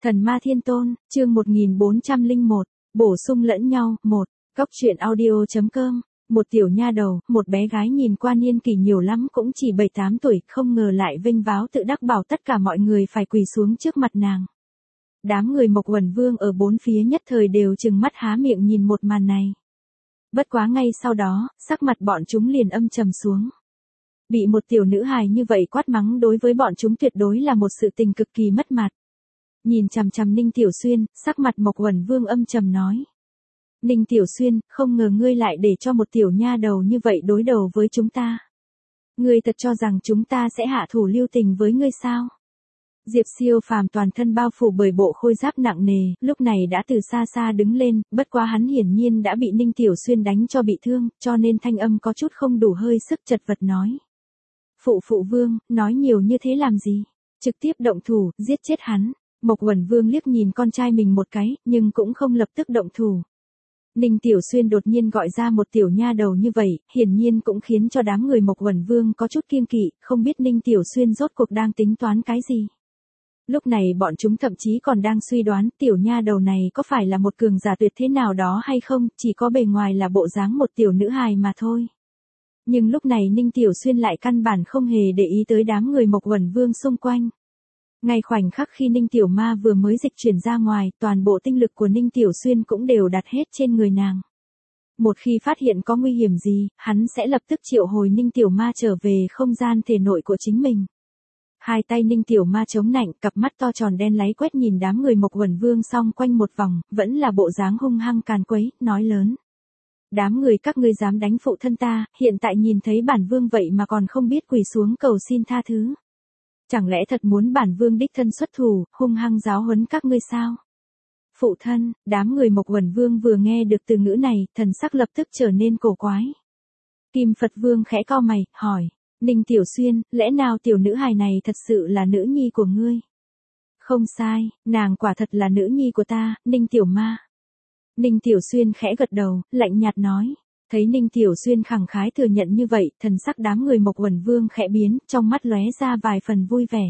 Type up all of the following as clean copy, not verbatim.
Thần ma thiên tôn, chương 1401, bổ sung lẫn nhau, 1, Cốc truyện audio.com, một tiểu nha đầu, một bé gái nhìn qua niên kỷ nhiều lắm cũng chỉ 7-8 tuổi, không ngờ lại vênh váo tự đắc bảo tất cả mọi người phải quỳ xuống trước mặt nàng. Đám người Mộc Uẩn Vương ở bốn phía nhất thời đều trừng mắt há miệng nhìn một màn này. Bất quá ngay sau đó, sắc mặt bọn chúng liền âm trầm xuống. Bị một tiểu nữ hài như vậy quát mắng đối với bọn chúng tuyệt đối là một sự tình cực kỳ mất mặt. Nhìn chằm chằm Ninh Tiểu Xuyên, sắc mặt Mộc Uẩn Vương âm trầm nói. Ninh Tiểu Xuyên, không ngờ ngươi lại để cho một tiểu nha đầu như vậy đối đầu với chúng ta. Ngươi thật cho rằng chúng ta sẽ hạ thủ lưu tình với ngươi sao? Diệp Siêu Phàm toàn thân bao phủ bởi bộ khôi giáp nặng nề, lúc này đã từ xa xa đứng lên, bất quá hắn hiển nhiên đã bị Ninh Tiểu Xuyên đánh cho bị thương, cho nên thanh âm có chút không đủ hơi sức chật vật nói. Phụ vương, nói nhiều như thế làm gì? Trực tiếp động thủ, giết chết hắn. Mộc Uẩn Vương liếc nhìn con trai mình một cái, nhưng cũng không lập tức động thủ. Ninh Tiểu Xuyên đột nhiên gọi ra một tiểu nha đầu như vậy, hiển nhiên cũng khiến cho đám người Mộc Uẩn Vương có chút kiêng kỵ, không biết Ninh Tiểu Xuyên rốt cuộc đang tính toán cái gì. Lúc này bọn chúng thậm chí còn đang suy đoán tiểu nha đầu này có phải là một cường giả tuyệt thế nào đó hay không, chỉ có bề ngoài là bộ dáng một tiểu nữ hài mà thôi. Nhưng lúc này Ninh Tiểu Xuyên lại căn bản không hề để ý tới đám người Mộc Uẩn Vương xung quanh. Ngay khoảnh khắc khi Ninh Tiểu Ma vừa mới dịch chuyển ra ngoài, toàn bộ tinh lực của Ninh Tiểu Xuyên cũng đều đặt hết trên người nàng. Một khi phát hiện có nguy hiểm gì, hắn sẽ lập tức triệu hồi Ninh Tiểu Ma trở về không gian thể nội của chính mình. Hai tay Ninh Tiểu Ma chống nạnh, cặp mắt to tròn đen láy quét nhìn đám người Mộc Uẩn Vương xong quanh một vòng, vẫn là bộ dáng hung hăng càn quấy, nói lớn. Đám người các ngươi dám đánh phụ thân ta, hiện tại nhìn thấy bản vương vậy mà còn không biết quỳ xuống cầu xin tha thứ. Chẳng lẽ thật muốn bản vương đích thân xuất thủ, hung hăng giáo huấn các ngươi sao? Phụ thân, đám người Mộc Uẩn Vương vừa nghe được từ ngữ này, thần sắc lập tức trở nên cổ quái. Kim Phật Vương khẽ cau mày, hỏi, Ninh Tiểu Xuyên, lẽ nào tiểu nữ hài này thật sự là nữ nhi của ngươi? Không sai, nàng quả thật là nữ nhi của ta, Ninh Tiểu Ma. Ninh Tiểu Xuyên khẽ gật đầu, lạnh nhạt nói. Thấy Ninh Tiểu Xuyên khẳng khái thừa nhận như vậy, thần sắc đám người Mộc Uẩn Vương khẽ biến, trong mắt lóe ra vài phần vui vẻ.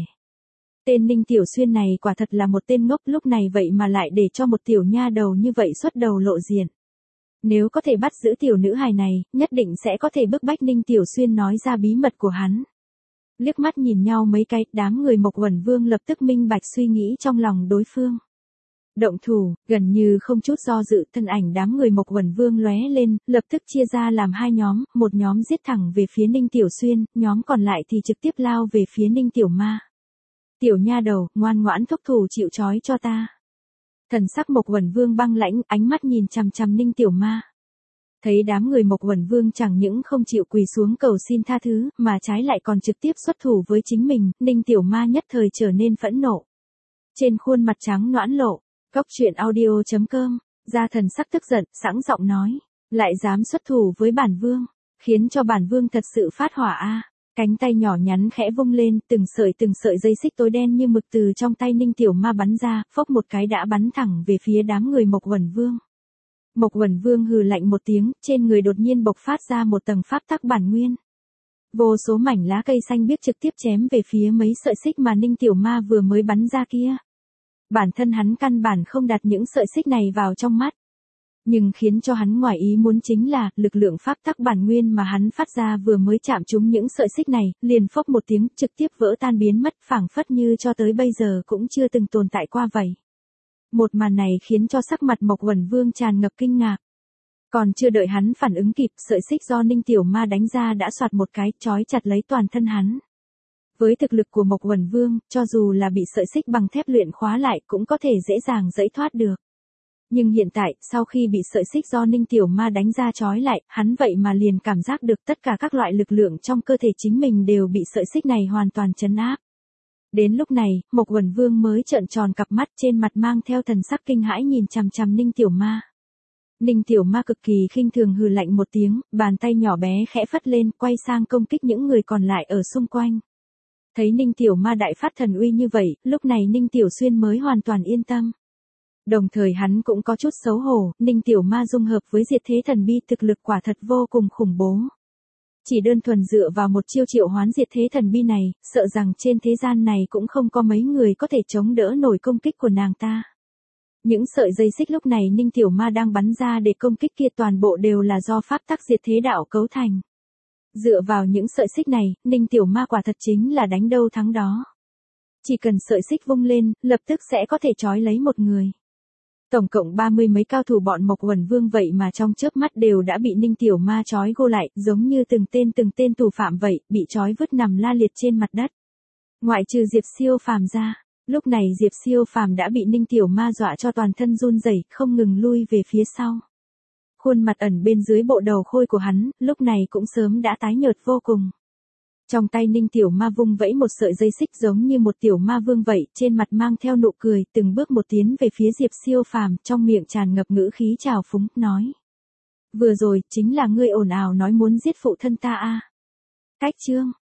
Tên Ninh Tiểu Xuyên này quả thật là một tên ngốc, lúc này vậy mà lại để cho một tiểu nha đầu như vậy xuất đầu lộ diện. Nếu có thể bắt giữ tiểu nữ hài này, nhất định sẽ có thể bức bách Ninh Tiểu Xuyên nói ra bí mật của hắn. Liếc mắt nhìn nhau mấy cái, đám người Mộc Uẩn Vương lập tức minh bạch suy nghĩ trong lòng đối phương. Động thủ, gần như không chút do dự, thân ảnh đám người Mộc Uẩn Vương lóe lên, lập tức chia ra làm hai nhóm, một nhóm giết thẳng về phía Ninh Tiểu Xuyên, nhóm còn lại thì trực tiếp lao về phía Ninh Tiểu Ma. Tiểu nha đầu, ngoan ngoãn thúc thủ chịu trói cho ta. Thần sắc Mộc Uẩn Vương băng lãnh, ánh mắt nhìn chằm chằm Ninh Tiểu Ma. Thấy đám người Mộc Uẩn Vương chẳng những không chịu quỳ xuống cầu xin tha thứ, mà trái lại còn trực tiếp xuất thủ với chính mình, Ninh Tiểu Ma nhất thời trở nên phẫn nộ. Trên khuôn mặt trắng nõn lộ. Cốc truyện audio.com, ra thần sắc tức giận, sẵn giọng nói, lại dám xuất thủ với bản vương, khiến cho bản vương thật sự phát hỏa a. Cánh tay nhỏ nhắn khẽ vung lên, từng sợi dây xích tối đen như mực từ trong tay Ninh Tiểu Ma bắn ra, phốc một cái đã bắn thẳng về phía đám người Mộc Uẩn Vương. Mộc Uẩn Vương hừ lạnh một tiếng, trên người đột nhiên bộc phát ra một tầng pháp tắc bản nguyên. Vô số mảnh lá cây xanh biếc trực tiếp chém về phía mấy sợi xích mà Ninh Tiểu Ma vừa mới bắn ra kia. Bản thân hắn căn bản không đặt những sợi xích này vào trong mắt. Nhưng khiến cho hắn ngoài ý muốn chính là, lực lượng pháp tắc bản nguyên mà hắn phát ra vừa mới chạm trúng những sợi xích này, liền phốc một tiếng, trực tiếp vỡ tan biến mất, phảng phất như cho tới bây giờ cũng chưa từng tồn tại qua vậy. Một màn này khiến cho sắc mặt Mộc Uẩn Vương tràn ngập kinh ngạc. Còn chưa đợi hắn phản ứng kịp, sợi xích do Ninh Tiểu Ma đánh ra đã xoạt một cái, trói chặt lấy toàn thân hắn. Với thực lực của Mộc Uẩn Vương, cho dù là bị sợi xích bằng thép luyện khóa lại cũng có thể dễ dàng giãy thoát được. Nhưng hiện tại, sau khi bị sợi xích do Ninh Tiểu Ma đánh ra trói lại, hắn vậy mà liền cảm giác được tất cả các loại lực lượng trong cơ thể chính mình đều bị sợi xích này hoàn toàn trấn áp. Đến lúc này, Mộc Uẩn Vương mới trợn tròn cặp mắt, trên mặt mang theo thần sắc kinh hãi nhìn chằm chằm Ninh Tiểu Ma. Ninh Tiểu Ma cực kỳ khinh thường hừ lạnh một tiếng, bàn tay nhỏ bé khẽ phất lên, quay sang công kích những người còn lại ở xung quanh. Thấy Ninh Tiểu Ma đại phát thần uy như vậy, lúc này Ninh Tiểu Xuyên mới hoàn toàn yên tâm. Đồng thời hắn cũng có chút xấu hổ, Ninh Tiểu Ma dung hợp với diệt thế thần bi thực lực quả thật vô cùng khủng bố. Chỉ đơn thuần dựa vào một chiêu triệu hoán diệt thế thần bi này, sợ rằng trên thế gian này cũng không có mấy người có thể chống đỡ nổi công kích của nàng ta. Những sợi dây xích lúc này Ninh Tiểu Ma đang bắn ra để công kích kia toàn bộ đều là do pháp tắc diệt thế đạo cấu thành. Dựa vào những sợi xích này, Ninh Tiểu Ma quả thật chính là đánh đâu thắng đó. Chỉ cần sợi xích vung lên, lập tức sẽ có thể trói lấy một người. Tổng cộng 30 mấy cao thủ bọn Mộc Uẩn Vương vậy mà trong chớp mắt đều đã bị Ninh Tiểu Ma trói gô lại, giống như từng tên tù phạm vậy, bị trói vứt nằm la liệt trên mặt đất. Ngoại trừ Diệp Siêu Phàm ra, lúc này Diệp Siêu Phàm đã bị Ninh Tiểu Ma dọa cho toàn thân run rẩy, không ngừng lui về phía sau. Khuôn mặt ẩn bên dưới bộ đầu khôi của hắn, lúc này cũng sớm đã tái nhợt vô cùng. Trong tay Ninh Tiểu Ma vung vẫy một sợi dây xích giống như một tiểu ma vương vậy, trên mặt mang theo nụ cười, từng bước một tiến về phía Diệp Siêu Phàm, trong miệng tràn ngập ngữ khí trào phúng, nói: "Vừa rồi, chính là ngươi ồn ào nói muốn giết phụ thân ta a." Cách chương